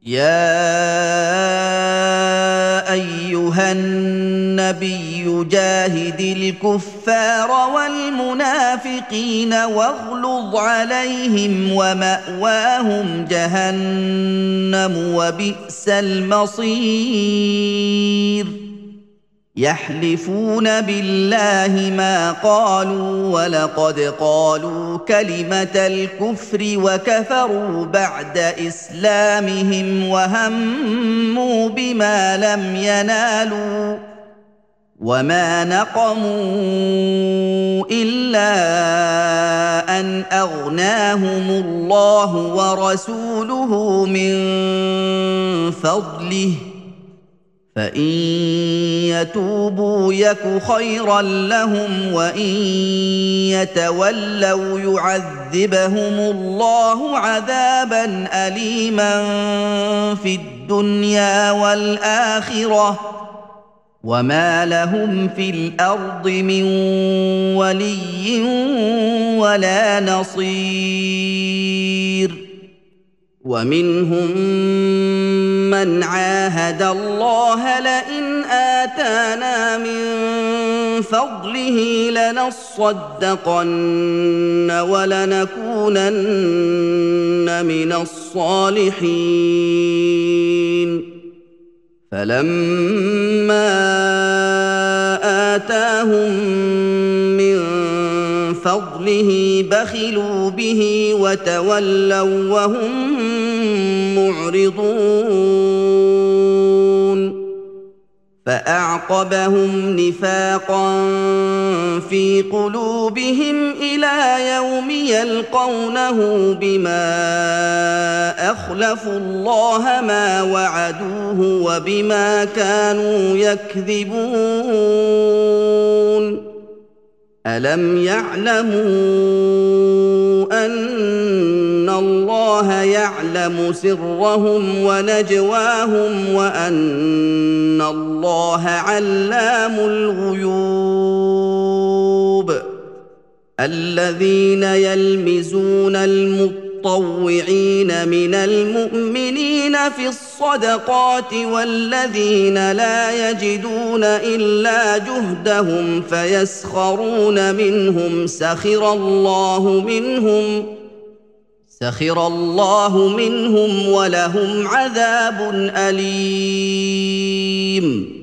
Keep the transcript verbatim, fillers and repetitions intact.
يا ايها النبي جاهد الكفار والمنافقين واغلظ عليهم ومأواهم جهنم وبئس المصير يحلفون بالله ما قالوا ولقد قالوا كلمة الكفر وكفروا بعد إسلامهم وهموا بما لم ينالوا وما نقموا إلا أن أغناهم الله ورسوله من فضله فإن يتوبوا يك خيرا لهم وإن يتولوا يعذبهم الله عذابا أليما في الدنيا والآخرة وما لهم في الأرض من ولي ولا نصير ومنهم من عاهد الله لئن آتانا من فضله لنصدقن ولنكونن من الصالحين فلما آتاهم من فضله بخلوا به وتولوا وهم معرضون فأعقبهم نفاقا في قلوبهم إلى يوم يلقونه بما أخلفوا الله ما وعدوه وبما كانوا يكذبون ألم يعلموا أن الله يعلم سرهم ونجواهم وأن الله علام الغيوب الذين يلمزون المطوعين من المؤمنين في الصدقات والذين لا يجدون إلا جهدهم فيسخرون منهم سخر الله منهم سخر الله منهم ولهم عذاب أليم